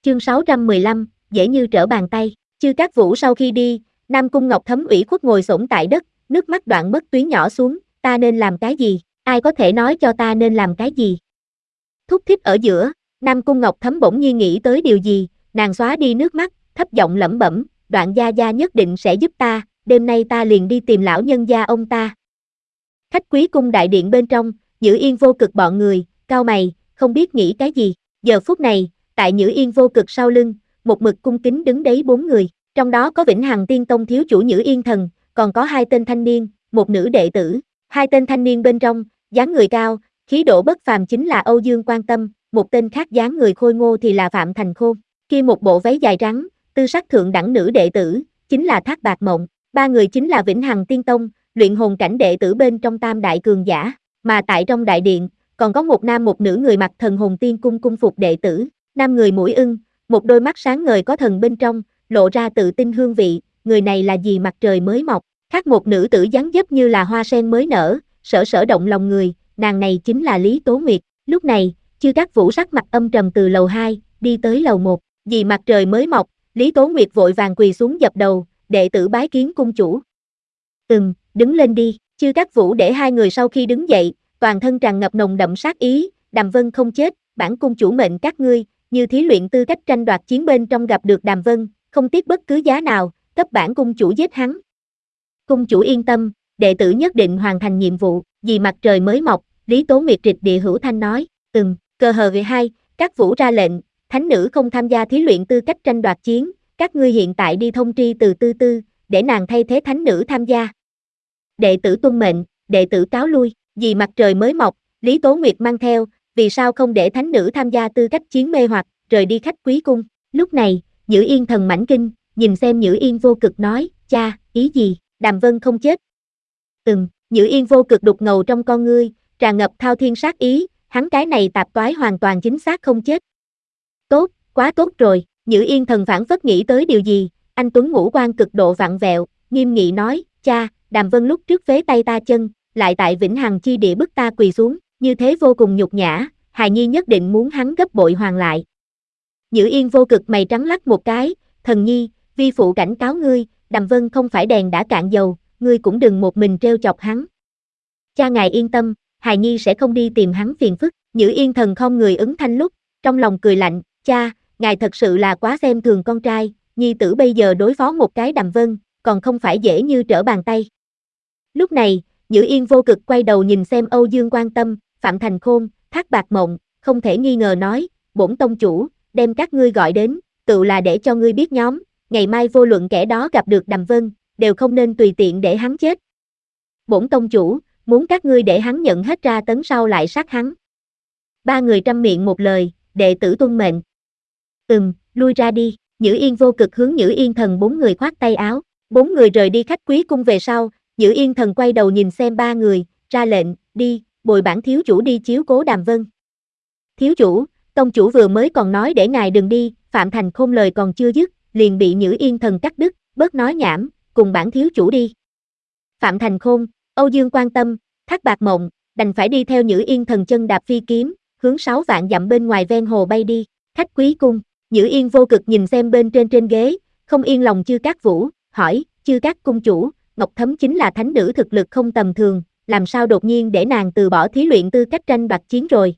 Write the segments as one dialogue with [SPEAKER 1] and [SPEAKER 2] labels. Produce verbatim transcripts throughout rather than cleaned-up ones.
[SPEAKER 1] Chương sáu trăm mười lăm, dễ như trở bàn tay. Chư Cát Vũ sau khi đi, Nam Cung Ngọc Thấm ủy khuất ngồi xổm tại đất, nước mắt đoạn mất tuyến nhỏ xuống, ta nên làm cái gì, ai có thể nói cho ta nên làm cái gì. Thúc thiết ở giữa, Nam Cung Ngọc Thấm bỗng nhiên nghĩ tới điều gì, nàng xóa đi nước mắt, thấp giọng lẩm bẩm, Đoạn gia gia nhất định sẽ giúp ta, đêm nay ta liền đi tìm lão nhân gia ông ta. Khách quý cung đại điện bên trong, Nhữ Yên Vô Cực bọn người, cau mày, không biết nghĩ cái gì. Giờ phút này, tại Nhữ Yên Vô Cực sau lưng, một mực cung kính đứng đấy bốn người, trong đó có Vĩnh Hằng Tiên Tông thiếu chủ Nhữ Yên Thần, còn có hai tên thanh niên, một nữ đệ tử. Hai tên thanh niên bên trong, dáng người cao, khí độ bất phàm chính là Âu Dương Quan Tâm, một tên khác dáng người khôi ngô thì là Phạm Thành Khôn. Kia một bộ váy dài trắng, tư sắc thượng đẳng nữ đệ tử, chính là Thác Bạt Mộng. Ba người chính là Vĩnh Hằng Tiên Tông, luyện hồn cảnh đệ tử bên trong tam đại cường giả, mà tại trong đại điện, còn có một nam một nữ người mặc Thần Hồn Tiên Cung cung phục đệ tử, nam người mũi ưng, một đôi mắt sáng ngời có thần bên trong, lộ ra tự tin hương vị, người này là dì Mặt Trời mới mọc, khác một nữ tử dáng dấp như là hoa sen mới nở, sở sở động lòng người, nàng này chính là Lý Tố Nguyệt. Lúc này, Chư Cát Vũ sắc mặt âm trầm từ lầu hai, đi tới lầu một, dì Mặt Trời mới mọc, Lý Tố Nguyệt vội vàng quỳ xuống dập đầu, đệ tử bái kiến cung chủ. Ừm, đứng lên đi. Chư Cát Vũ để hai người sau khi đứng dậy, toàn thân tràn ngập nồng đậm sát ý, Đàm Vân không chết, bản cung chủ mệnh các ngươi, như thí luyện tư cách tranh đoạt chiến bên trong gặp được Đàm Vân, không tiếc bất cứ giá nào, cấp bản cung chủ giết hắn. Cung chủ yên tâm, đệ tử nhất định hoàn thành nhiệm vụ, vì Mặt Trời mới mọc, Lý Tố Nguyệt trịch địa hữu thanh nói, ừm, cờ hờ về hai, Cát Vũ ra lệnh, thánh nữ không tham gia thí luyện tư cách tranh đoạt chiến, các ngươi hiện tại đi thông tri từ tư tư, để nàng thay thế thánh nữ tham gia. Đệ tử tuân mệnh, đệ tử cáo lui, vì Mặt Trời mới mọc, Lý Tố Nguyệt mang theo, vì sao không để thánh nữ tham gia tư cách chiến mê hoặc, rời đi khách quý cung. Lúc này, Nhữ Yên Thần mãnh kinh, nhìn xem Nhữ Yên Vô Cực nói, cha, ý gì, Đàm Vân không chết. Ừm, Nhữ Yên Vô Cực đục ngầu trong con ngươi, tràn ngập thao thiên sát ý, hắn cái này tạp toái hoàn toàn chính xác không chết. Tốt, quá tốt rồi, Nhữ Yên Thần phản phất nghĩ tới điều gì, anh tuấn ngũ quan cực độ vặn vẹo, nghiêm nghị nói, cha, Đàm Vân lúc trước phế tay ta chân, lại tại Vĩnh Hằng chi địa bức ta quỳ xuống, như thế vô cùng nhục nhã, hài nhi nhất định muốn hắn gấp bội hoàn lại. Nhữ Yên Vô Cực mày trắng lắc một cái, thần nhi, vi phụ cảnh cáo ngươi, Đàm Vân không phải đèn đã cạn dầu, ngươi cũng đừng một mình treo chọc hắn. Cha ngài yên tâm, hài nhi sẽ không đi tìm hắn phiền phức. Nhữ Yên Thần không người ứng thanh lúc, trong lòng cười lạnh, cha, ngài thật sự là quá xem thường con trai, nhi tử bây giờ đối phó một cái Đàm Vân, còn không phải dễ như trở bàn tay. Lúc này, Nhữ Yên Vô Cực quay đầu nhìn xem Âu Dương Quan Tâm, Phạm Thành Khôn, Thác Bạt Mộng, không thể nghi ngờ nói, bổn tông chủ, đem các ngươi gọi đến, tự là để cho ngươi biết nhóm, ngày mai vô luận kẻ đó gặp được Đàm Vân, đều không nên tùy tiện để hắn chết. Bổn tông chủ, muốn các ngươi để hắn nhận hết ra tấn sau lại sát hắn. Ba người trăm miệng một lời, đệ tử tuân mệnh. Ừm, lui ra đi, Nhữ Yên Vô Cực hướng Nhữ Yên Thần bốn người khoát tay áo, bốn người rời đi khách quý cung về sau, Nhữ Yên Thần quay đầu nhìn xem ba người, ra lệnh, đi, bồi bản thiếu chủ đi chiếu cố Đàm Vân. Thiếu chủ, tông chủ vừa mới còn nói để ngài đừng đi, Phạm Thành Khôn lời còn chưa dứt, liền bị Nhữ Yên Thần cắt đứt, bớt nói nhảm, cùng bản thiếu chủ đi. Phạm Thành Khôn, Âu Dương Quan Tâm, Thác Bạt Mộng, đành phải đi theo Nhữ Yên Thần chân đạp phi kiếm, hướng sáu vạn dặm bên ngoài ven hồ bay đi, khách quý cung, Nhữ Yên Vô Cực nhìn xem bên trên trên ghế, không yên lòng Chư Cát Vũ, hỏi, Chư Cát cung chủ, Ngọc Thấm chính là thánh nữ thực lực không tầm thường, làm sao đột nhiên để nàng từ bỏ thí luyện tư cách tranh đoạt chiến rồi.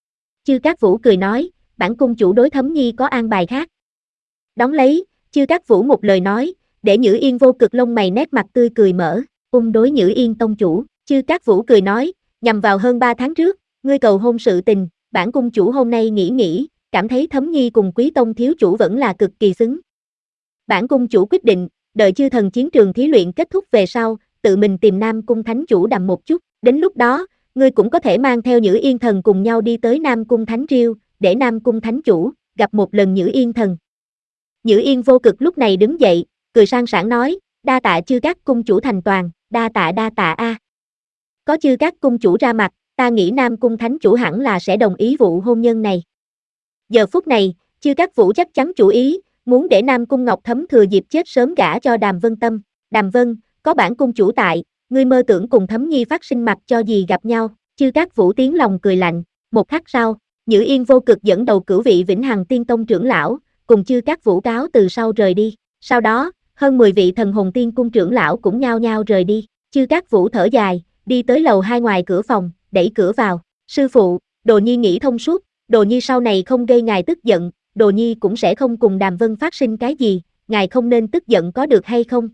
[SPEAKER 1] Chư Cát Vũ cười nói, bản cung chủ đối Thấm nhi có an bài khác. Đón lấy, Chư Cát Vũ một lời nói, để Nhữ Yên Vô Cực lông mày nét mặt tươi cười mở, ung đối Nhữ Yên tông chủ, Chư Cát Vũ cười nói, nhằm vào hơn ba tháng trước, ngươi cầu hôn sự tình, bản cung chủ hôm nay nghĩ nghĩ, cảm thấy Thấm nhi cùng Quý tông thiếu chủ vẫn là cực kỳ xứng. Bản cung chủ quyết định, đợi chư thần chiến trường thí luyện kết thúc về sau, tự mình tìm Nam Cung Thánh chủ đàm một chút, đến lúc đó, ngươi cũng có thể mang theo Nhữ Yên Thần cùng nhau đi tới Nam Cung Thánh Triêu, để Nam Cung Thánh chủ gặp một lần Nhữ Yên Thần. Nhữ Yên Vô Cực lúc này đứng dậy, cười sang sảng nói, đa tạ Chư Cát cung chủ thành toàn, đa tạ đa tạ a. Có Chư Cát cung chủ ra mặt, ta nghĩ Nam Cung Thánh chủ hẳn là sẽ đồng ý vụ hôn nhân này. Giờ phút này, Chư Cát Vũ chắc chắn chủ ý, muốn để Nam Cung Ngọc Thấm thừa dịp chết sớm gả cho Đàm Vân Tâm. Đàm Vân, có bản cung chủ tại, ngươi mơ tưởng cùng Thấm nhi phát sinh mặt cho gì gặp nhau. Chư Cát Vũ tiếng lòng cười lạnh. Một khắc sau, Nhữ Yên Vô Cực dẫn đầu cửu vị Vĩnh Hằng Tiên Tông trưởng lão, cùng Chư Cát Vũ cáo từ sau rời đi. Sau đó, hơn mười vị thần hồn tiên cung trưởng lão cũng nhao nhao rời đi. Chư Cát Vũ thở dài, đi tới lầu hai ngoài cửa phòng, đẩy cửa vào. Sư phụ, Đồ Nhi nghĩ thông suốt, Đồ Nhi sau này không gây ngài tức giận, Đồ Nhi cũng sẽ không cùng Đàm Vân phát sinh cái gì, ngài không nên tức giận có được hay không?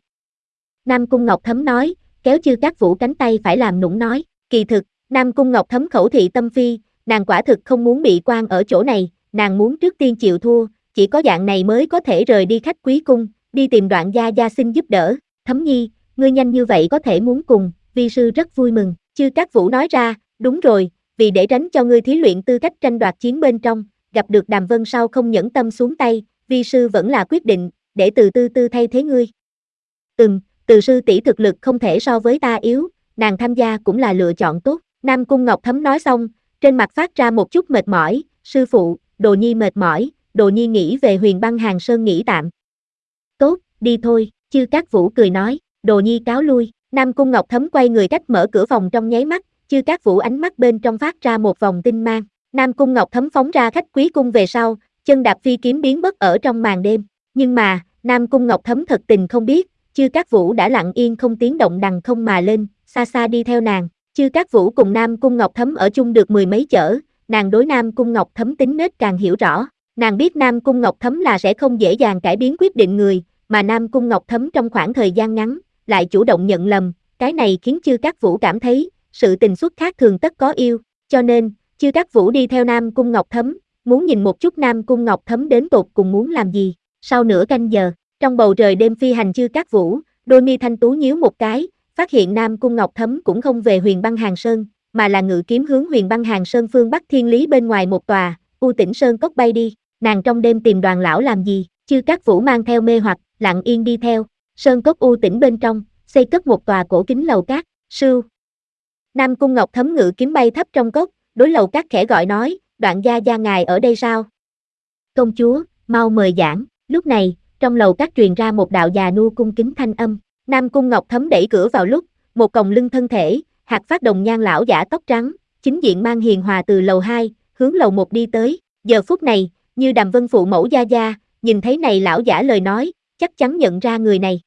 [SPEAKER 1] Nam Cung Ngọc Thấm nói, kéo Chư Cát Vũ cánh tay phải làm nũng nói, kỳ thực, Nam Cung Ngọc Thấm khẩu thị tâm phi, nàng quả thực không muốn bị quan ở chỗ này, nàng muốn trước tiên chịu thua, chỉ có dạng này mới có thể rời đi khách quý cung, đi tìm Đoạn gia gia xin giúp đỡ. Thấm Nhi, ngươi nhanh như vậy có thể muốn cùng, vi sư rất vui mừng. Chư Cát Vũ nói ra, đúng rồi, vì để tránh cho ngươi thí luyện tư cách tranh đoạt chiến bên trong, gặp được Đàm Vân sau không nhẫn tâm xuống tay, vi sư vẫn là quyết định, để Từ Tư Tư thay thế ngươi. Ừm, Từ sư tỷ thực lực không thể so với ta yếu, nàng tham gia cũng là lựa chọn tốt. Nam Cung Ngọc Thấm nói xong, trên mặt phát ra một chút mệt mỏi, sư phụ, Đồ Nhi mệt mỏi, Đồ Nhi nghĩ về Huyền Băng Hàng Sơn nghỉ tạm. Tốt, đi thôi, Chư Cát Vũ cười nói, Đồ Nhi cáo lui. Nam Cung Ngọc Thấm quay người cách mở cửa phòng trong nháy mắt, Chư Cát Vũ ánh mắt bên trong phát ra một vòng tinh mang. Nam Cung Ngọc Thấm phóng ra khách quý cung về sau, chân đạp phi kiếm biến mất ở trong màn đêm. Nhưng mà, Nam Cung Ngọc Thấm thật tình không biết, Chư Cát Vũ đã lặng yên không tiếng động đằng không mà lên, xa xa đi theo nàng. Chư Cát Vũ cùng Nam Cung Ngọc Thấm ở chung được mười mấy chở, nàng đối Nam Cung Ngọc Thấm tính nết càng hiểu rõ. Nàng biết Nam Cung Ngọc Thấm là sẽ không dễ dàng cải biến quyết định người, mà Nam Cung Ngọc Thấm trong khoảng thời gian ngắn, lại chủ động nhận lầm, cái này khiến Chư Cát Vũ cảm thấy, sự tình xuất khác thường tất có yêu, cho nên, Chư Cát Vũ đi theo Nam Cung Ngọc Thấm, muốn nhìn một chút Nam Cung Ngọc Thấm đến tột cùng muốn làm gì. Sau nửa canh giờ, trong bầu trời đêm phi hành Chư Cát Vũ, đôi mi thanh tú nhíu một cái, phát hiện Nam Cung Ngọc Thấm cũng không về Huyền Băng Hàng Sơn, mà là ngự kiếm hướng Huyền Băng Hàng Sơn phương Bắc Thiên Lý bên ngoài một tòa, U Tĩnh Sơn cốc bay đi. Nàng trong đêm tìm Đoàn lão làm gì? Chư Cát Vũ mang theo mê hoặc, lặng yên đi theo. Sơn cốc U Tĩnh bên trong, xây cất một tòa cổ kính lầu cát. Sưu. Nam Cung Ngọc Thấm ngự kiếm bay thấp trong cốc, đối lầu cát khẽ gọi nói, Đoạn gia gia ngài ở đây sao? Công chúa, mau mời giảng. Lúc này, trong lầu cát truyền ra một đạo già nua cung kính thanh âm. Nam Cung Ngọc Thấm đẩy cửa vào lúc, một còng lưng thân thể, hạt phát đồng nhan lão giả tóc trắng, chính diện mang hiền hòa từ lầu hai, hướng lầu một đi tới. Giờ phút này, như Đàm Vân phụ mẫu gia gia, nhìn thấy này lão giả lời nói, chắc chắn nhận ra người này.